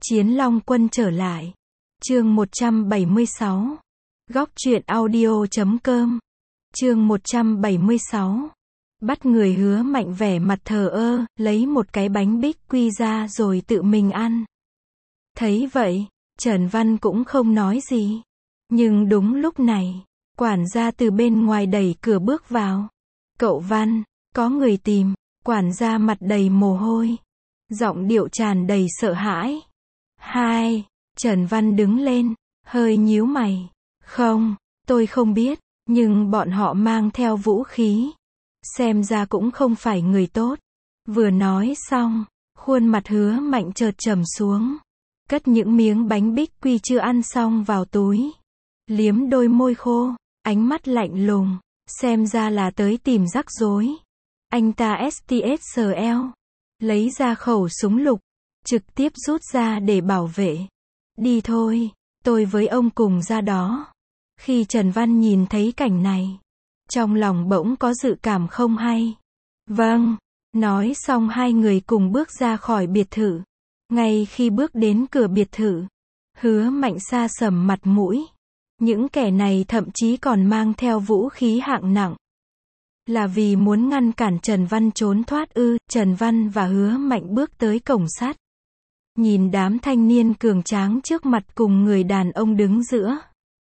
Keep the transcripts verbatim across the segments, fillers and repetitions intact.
Chiến Long Quân trở lại. Chương một trăm bảy mươi sáu. Góc truyện audio chấm com. Chương một trăm bảy mươi sáu. Bắt người Hứa Mạnh vẻ mặt thờ ơ, lấy một cái bánh bích quy ra rồi tự mình ăn. Thấy vậy, Trần Văn cũng không nói gì. Nhưng đúng lúc này, quản gia từ bên ngoài đẩy cửa bước vào. Cậu Văn, có người tìm. Quản gia mặt đầy mồ hôi, giọng điệu tràn đầy sợ hãi. Hai, Trần Văn đứng lên, hơi nhíu mày. Không, tôi không biết, nhưng bọn họ mang theo vũ khí. Xem ra cũng không phải người tốt. Vừa nói xong, khuôn mặt Hứa Mạnh chợt trầm xuống. Cất những miếng bánh bích quy chưa ăn xong vào túi. Liếm đôi môi khô, ánh mắt lạnh lùng. Xem ra là tới tìm rắc rối. Anh ta ét tê ét lờ, lấy ra khẩu súng lục, trực tiếp rút ra để bảo vệ. Đi thôi, tôi với ông cùng ra đó. Khi Trần Văn nhìn thấy cảnh này, trong lòng bỗng có dự cảm không hay. Vâng, nói xong hai người cùng bước ra khỏi biệt thự. Ngay khi bước đến cửa biệt thự, Hứa Mạnh sa sầm mặt mũi. Những kẻ này thậm chí còn mang theo vũ khí hạng nặng. Là vì muốn ngăn cản Trần Văn trốn thoát ư? Trần Văn và Hứa Mạnh bước tới cổng sắt. Nhìn đám thanh niên cường tráng trước mặt cùng người đàn ông đứng giữa.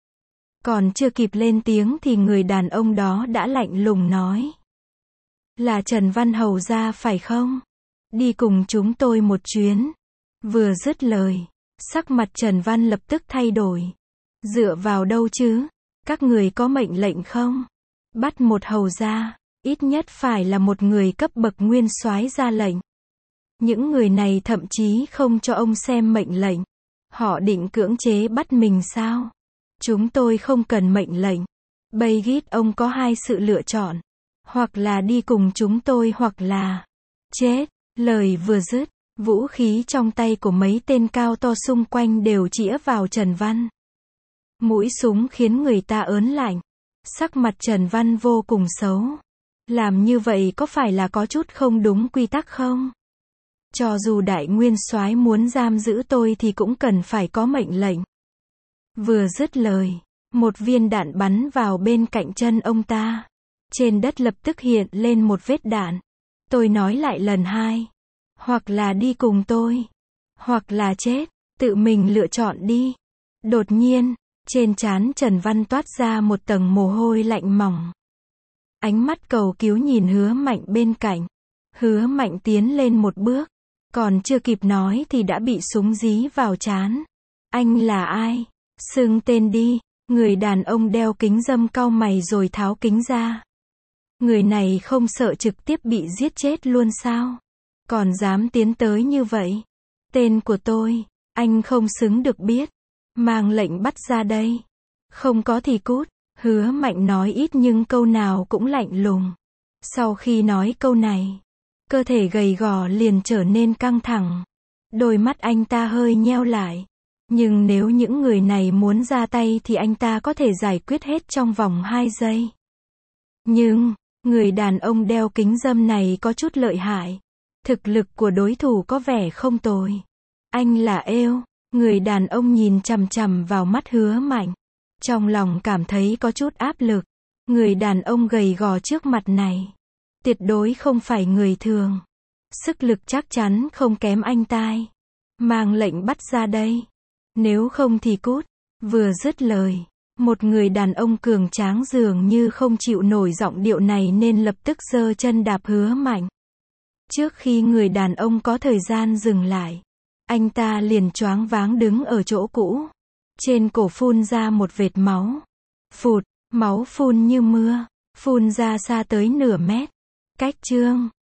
Còn chưa kịp lên tiếng thì người đàn ông đó đã lạnh lùng nói. Là Trần Văn hầu gia phải không? Đi cùng chúng tôi một chuyến. Vừa dứt lời, sắc mặt Trần Văn lập tức thay đổi. Dựa vào đâu chứ? Các người có mệnh lệnh không? Bắt một hầu gia, ít nhất phải là một người cấp bậc nguyên soái ra lệnh. Những người này thậm chí không cho ông xem mệnh lệnh. Họ định cưỡng chế bắt mình sao? Chúng tôi không cần mệnh lệnh. Bây gít ông có hai sự lựa chọn. Hoặc là đi cùng chúng tôi hoặc là chết. Lời vừa dứt, vũ khí trong tay của mấy tên cao to xung quanh đều chĩa vào Trần Văn. Mũi súng khiến người ta ớn lạnh. Sắc mặt Trần Văn vô cùng xấu. Làm như vậy có phải là có chút không đúng quy tắc không? Cho dù đại nguyên soái muốn giam giữ tôi thì cũng cần phải có mệnh lệnh. Vừa dứt lời, một viên đạn bắn vào bên cạnh chân ông ta. Trên đất lập tức hiện lên một vết đạn. Tôi nói lại lần hai. Hoặc là đi cùng tôi. Hoặc là chết. Tự mình lựa chọn đi. Đột nhiên, trên trán Trần Văn toát ra một tầng mồ hôi lạnh mỏng. Ánh mắt cầu cứu nhìn Hứa Mạnh bên cạnh. Hứa Mạnh tiến lên một bước. Còn chưa kịp nói thì đã bị súng dí vào trán. Anh là ai? Xưng tên đi. Người đàn ông đeo kính râm cau mày rồi tháo kính ra. Người này không sợ trực tiếp bị giết chết luôn sao? Còn dám tiến tới như vậy? Tên của tôi, anh không xứng được biết. Mang lệnh bắt ra đây. Không có thì cút. Hứa Mạnh nói ít nhưng câu nào cũng lạnh lùng. Sau khi nói câu này, cơ thể gầy gò liền trở nên căng thẳng. Đôi mắt anh ta hơi nheo lại. Nhưng nếu những người này muốn ra tay thì anh ta có thể giải quyết hết trong vòng hai giây. Nhưng, người đàn ông đeo kính râm này có chút lợi hại. Thực lực của đối thủ có vẻ không tồi. Anh là êu. Người đàn ông nhìn chằm chằm vào mắt Hứa Mạnh. Trong lòng cảm thấy có chút áp lực. Người đàn ông gầy gò trước mặt này. Tuyệt đối không phải người thường. Sức lực chắc chắn không kém anh tai. Mang lệnh bắt ra đây. Nếu không thì cút. Vừa dứt lời. Một người đàn ông cường tráng dường như không chịu nổi giọng điệu này nên lập tức giơ chân đạp Hứa Mạnh. Trước khi người đàn ông có thời gian dừng lại. Anh ta liền choáng váng đứng ở chỗ cũ. Trên cổ phun ra một vệt máu. Phụt, máu phun như mưa. Phun ra xa tới nửa mét. Cách chương.